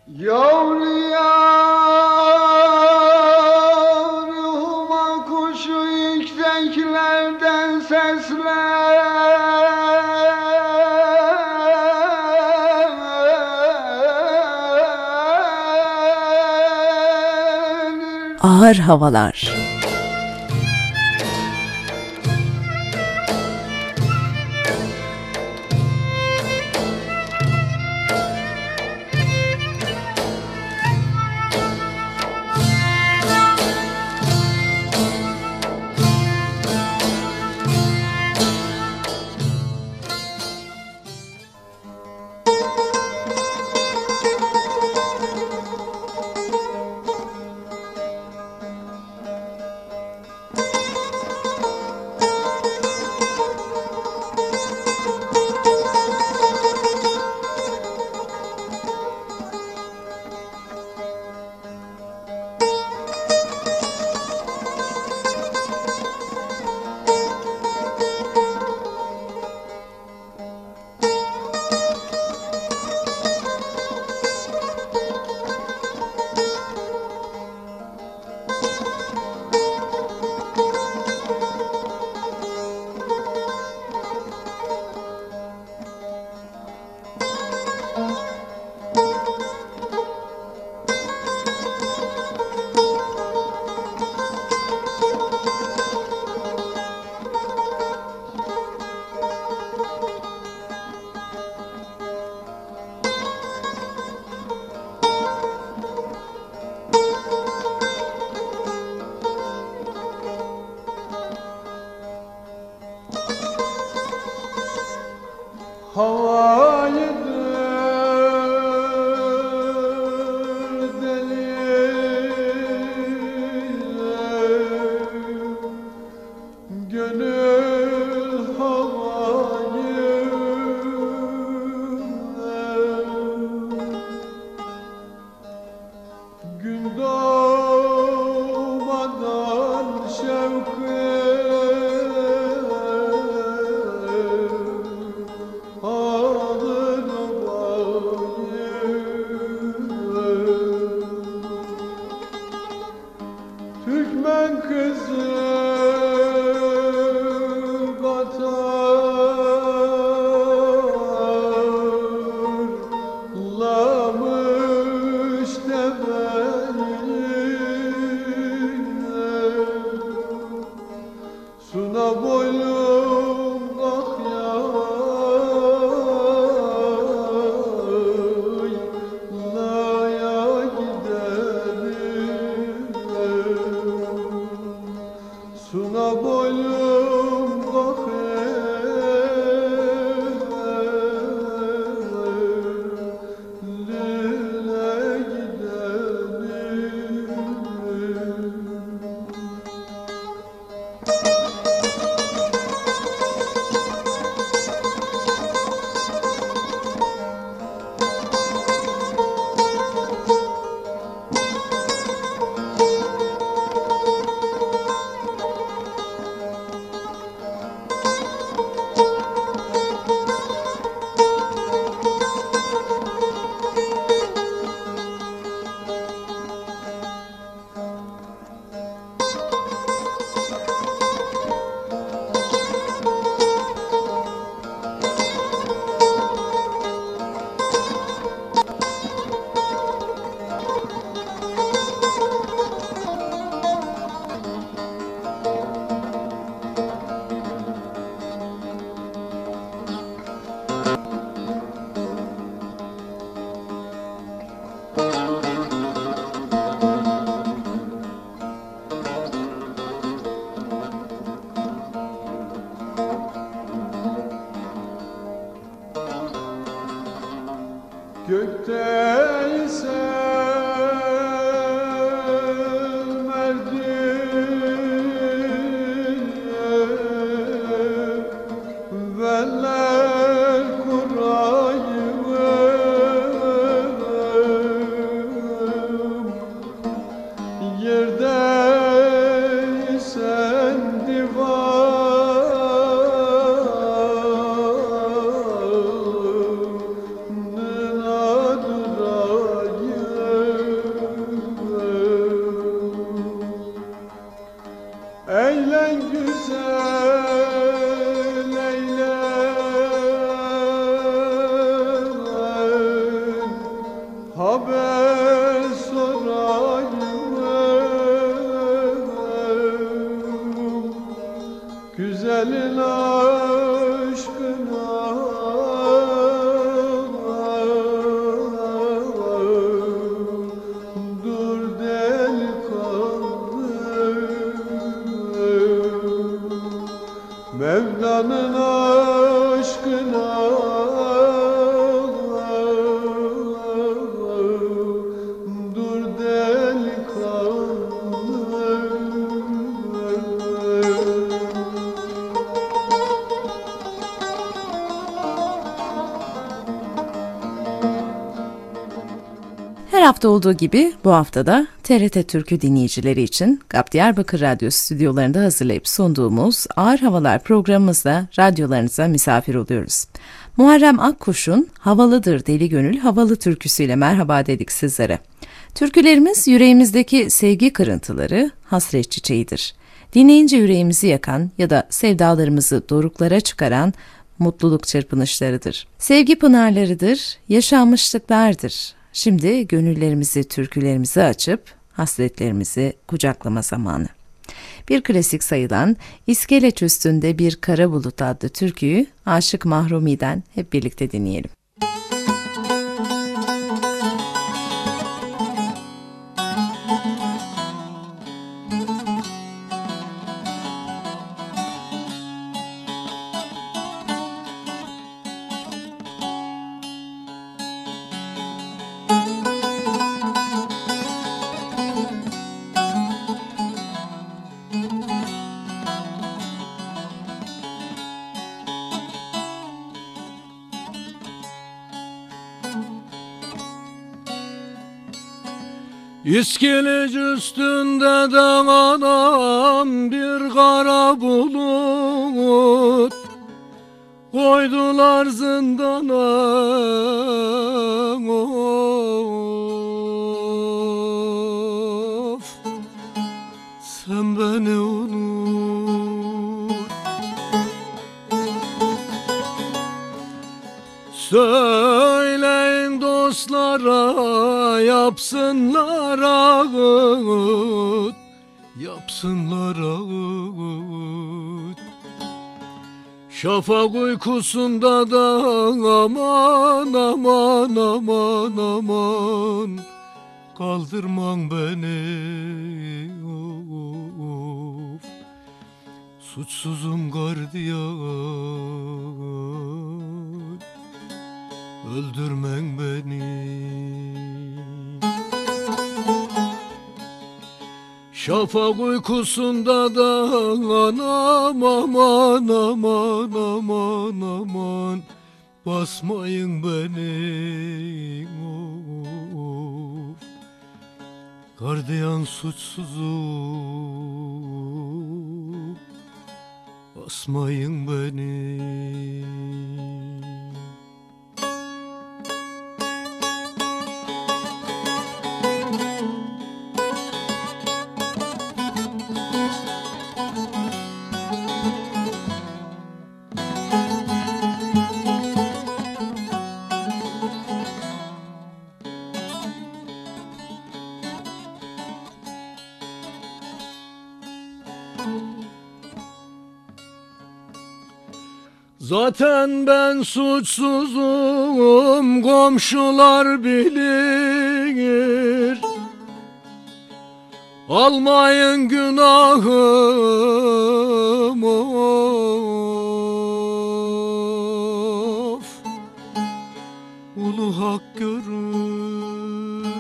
Yavru yavruma kuşu yükseklerden seslenir. Ağır havalar. haber sorayım, güzelin aşkına dur delikanlı, Mevla'nın aşkına dur delikanlı. Her hafta olduğu gibi bu haftada TRT Türkü dinleyicileri için GAP Diyarbakır Radyo stüdyolarında hazırlayıp sunduğumuz Ağır Havalar programımızda radyolarınıza misafir oluyoruz. Muharrem Akkuş'un Havalıdır Deli Gönül Havalı türküsüyle merhaba dedik sizlere. Türkülerimiz yüreğimizdeki sevgi kırıntıları, hasret çiçeğidir. Dinleyince yüreğimizi yakan ya da sevdalarımızı doruklara çıkaran mutluluk çırpınışlarıdır. Sevgi pınarlarıdır, yaşanmışlıklardır. Şimdi gönüllerimizi, türkülerimizi açıp hasretlerimizi kucaklama zamanı. Bir klasik sayılan İskeleç Üstünde Bir Kara Bulut adlı türküyü Aşık Mahrumi'den hep birlikte dinleyelim. İskeleç üstünde de anam bir kara bulut, koydular zindana, of sen beni unut. Söyleyin dostlara yapsınlar ağıt, yapsınlar ağıt. Şafak uykusunda da aman aman aman aman kaldırman beni, of suçsuzum gardiyan, öldürmen beni. Şafak uykusunda da anam aman aman aman aman basmayın beni, of gardiyan suçsuzum, basmayın beni. Zaten ben suçsuzum, komşular bilir. Almayın günahım, of ulu hak görür.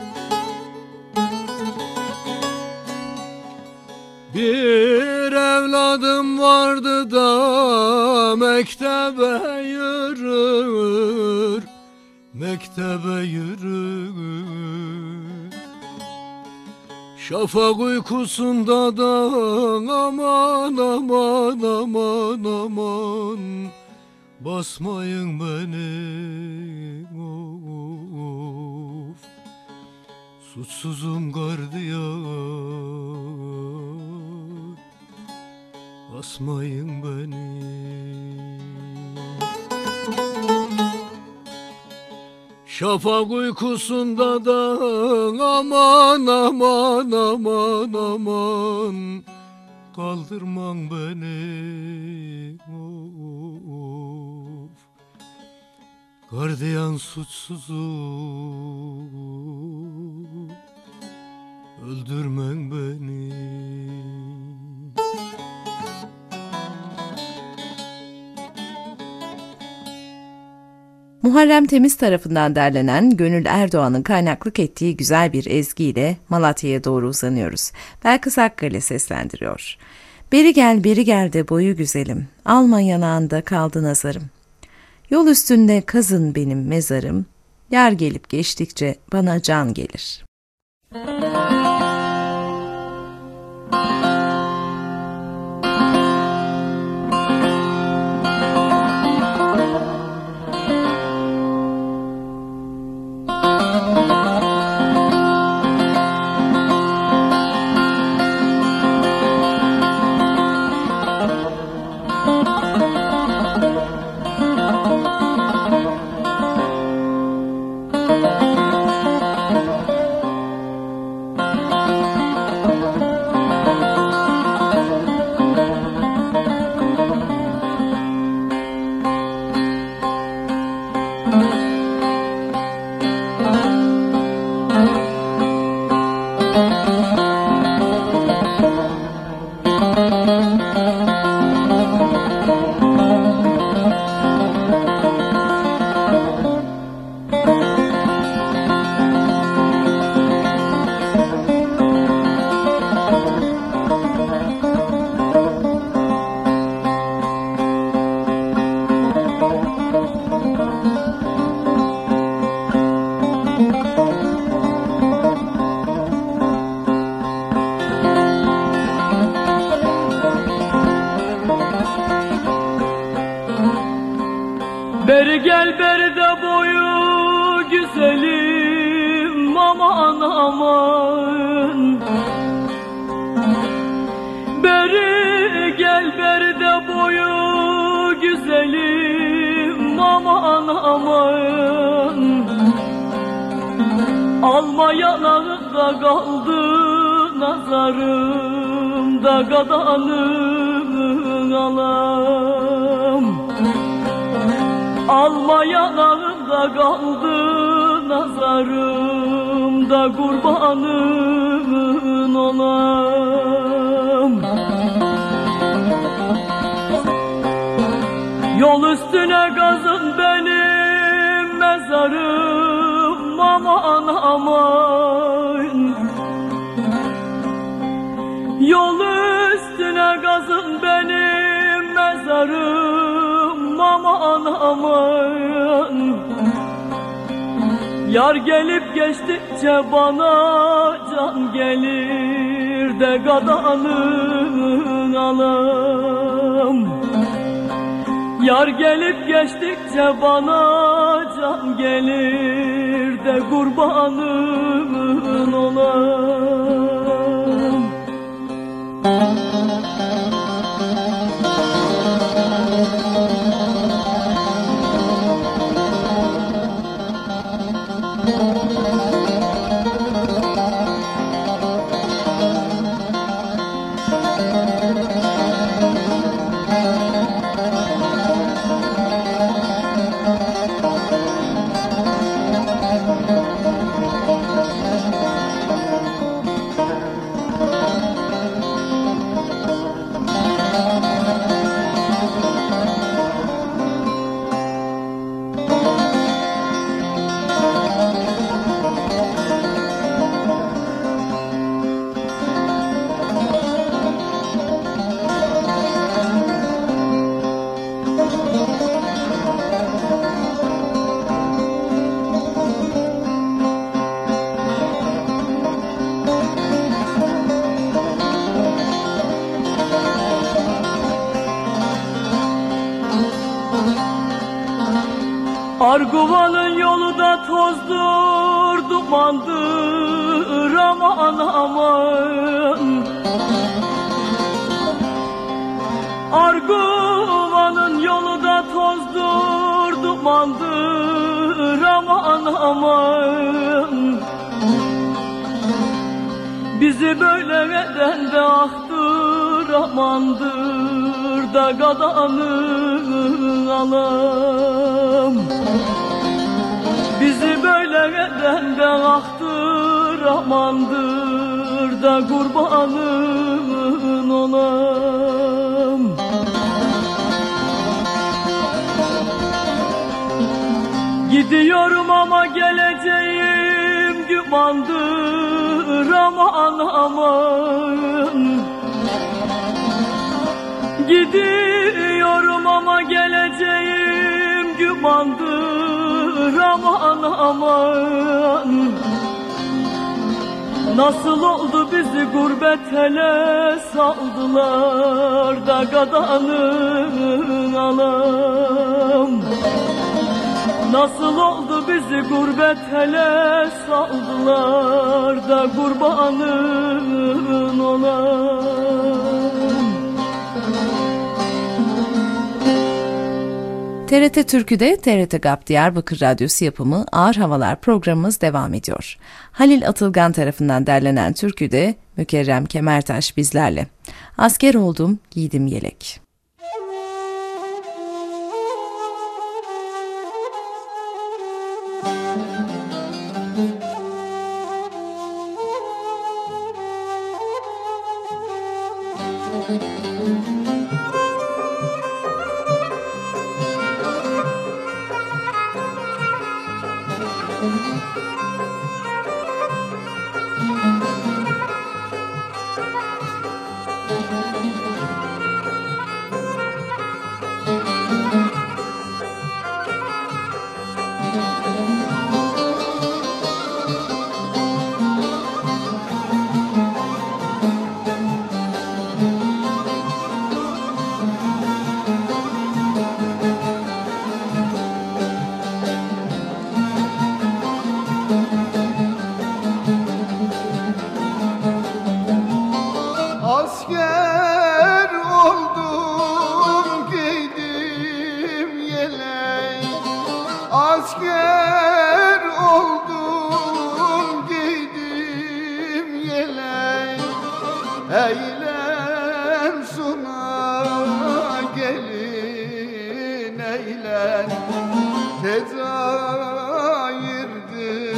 Bir evladım vardı da mektebe yürür, mektebe yürür. Şafak uykusunda da aman aman aman aman basmayın beni, of suçsuzum gardiyan, basmayın beni. Şafak uykusunda da aman aman aman aman kaldırman beni of. Gardiyan suçsuzu öldürmen beni. Muharrem Temiz tarafından derlenen Gönül Erdoğan'ın kaynaklık ettiği güzel bir ezgiyle Malatya'ya doğru uzanıyoruz. Belkıs Akkale seslendiriyor. Beri gel de boyu güzelim, alma yanağında kaldı nazarım. Yol üstünde kazın benim mezarım, yar gelip geçtikçe bana can gelir. Beri gel beri de boyu güzelim aman aman. Beri gel beri de boyu güzelim aman aman. Alma yanağında kaldı nazarımda gadanın alam. Alma yanağında kaldı nazarımda kurbanın olam. Yol üstüne kazın benim mezarım aman aman. Yol üstüne kazın benim mezarım aman aman. Yar gelip geçtikçe bana can gelir de gadanın alam. Yar gelip geçtikçe bana can gelir de kurbanın olam. Arguvanın yolu da tozdur, dumandır aman aman. Arguvanın yolu da tozdur, dumandır aman aman. Bizi böyle eden de ahtır amandır da gadanı alam. Bizi böyle eden de ahtır amandır da kurbanın olam. Gidiyorum ama geleceğim gümandır aman aman. Gidiyorum ama geleceğim gümandır aman aman. Nasıl oldu bizi gurbet hele saldılar da gadanı alam. Nasıl oldu bizi gurbet hele saldılar da kurbanın olam. TRT Türkü'de TRT GAP Diyarbakır Radyosu yapımı Ağır Havalar programımız devam ediyor. Halil Atılgan tarafından derlenen türküde Mükerrem Kemertaş bizlerle. Asker oldum, giydim yelek. Asker oldum, giydim yelek. Asker oldum, giydim yelek. Eğlen suna gelin eğlen. Tez ayırdı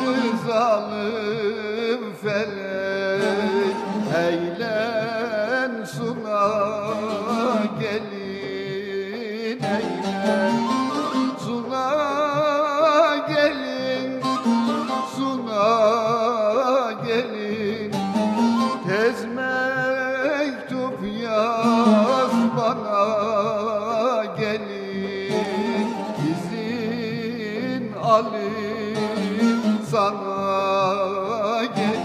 zalim felek. Eğlen suna gelin eğlen. Suna gelin, suna gelin. Tez mektup yaz bana gelin. İzin alayım sana gelin.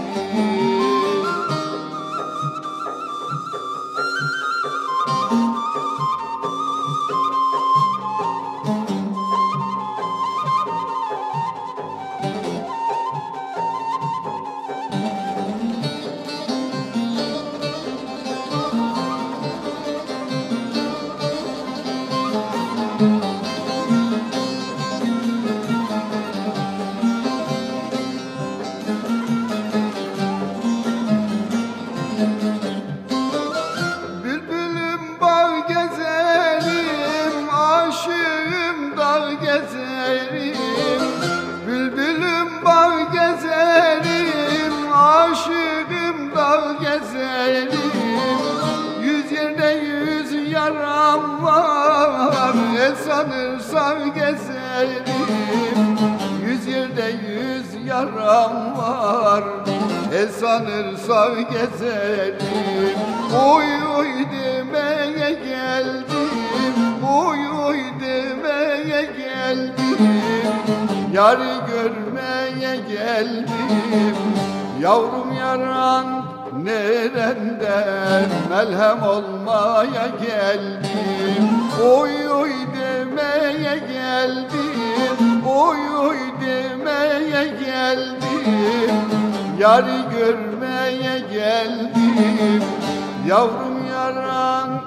Bülbülüm bağ gezerim, aşığım dağ gezerim. Bülbülüm bağ gezerim, aşığım dağ gezerim. Yüz yerde yüz yaram var, sanırsan gezerim. Yüz yerde yüz yaram var, sanırsan gezerim. Oy oy demeye geldim, oy oy demeye geldim. Yarı görmeye geldim, yavrum yaran nereden, melhem olmaya geldim. Oy oy demeye geldim, oy oy demeye geldim. Yarı görmeye geldim, yavrum yaran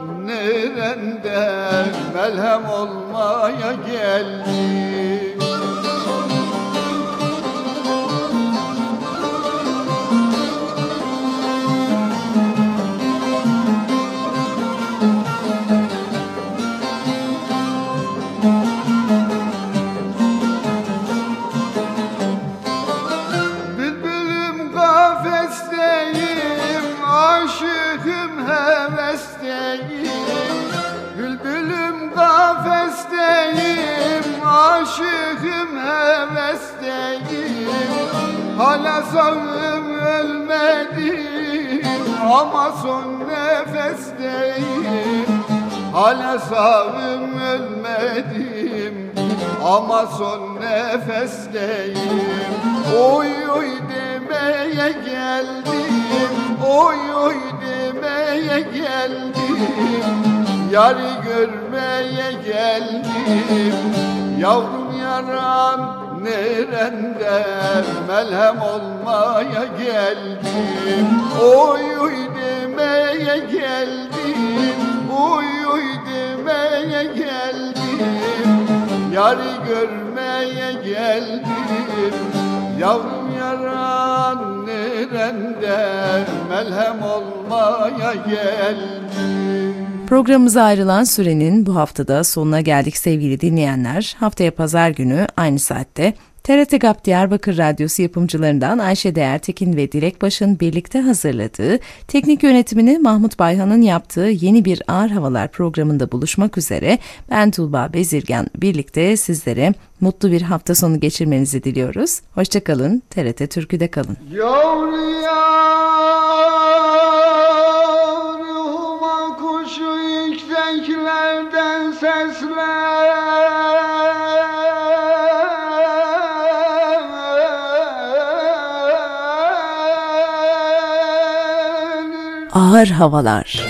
nereden, melhem olmaya geldim. Hala sağım ölmedim ama son nefesteyim. Hala sağım ölmedim ama son nefesteyim. Oy oy demeye geldim, oy oy demeye geldim. Yarı görmeye geldim, yavrum yaram nerende, melhem olmaya geldim. Oy oy demeye geldim, oy oy demeye geldim. Yarı görmeye geldim, yavrum yaran nerende, melhem olmaya geldim. Programımıza ayrılan sürenin bu haftada sonuna geldik sevgili dinleyenler. Haftaya pazar günü aynı saatte TRT GAP Diyarbakır Radyosu yapımcılarından Ayşe Değertekin ve Dilek Baş'ın birlikte hazırladığı, teknik yönetimini Mahmut Bayhan'ın yaptığı yeni bir Ağır Havalar programında buluşmak üzere ben Tuğba Bezirgan birlikte sizlere mutlu bir hafta sonu geçirmenizi diliyoruz. Hoşçakalın, TRT Türkü'de kalın. Ruhuma kuşu yükseklerden sesler. Ağır Havalar.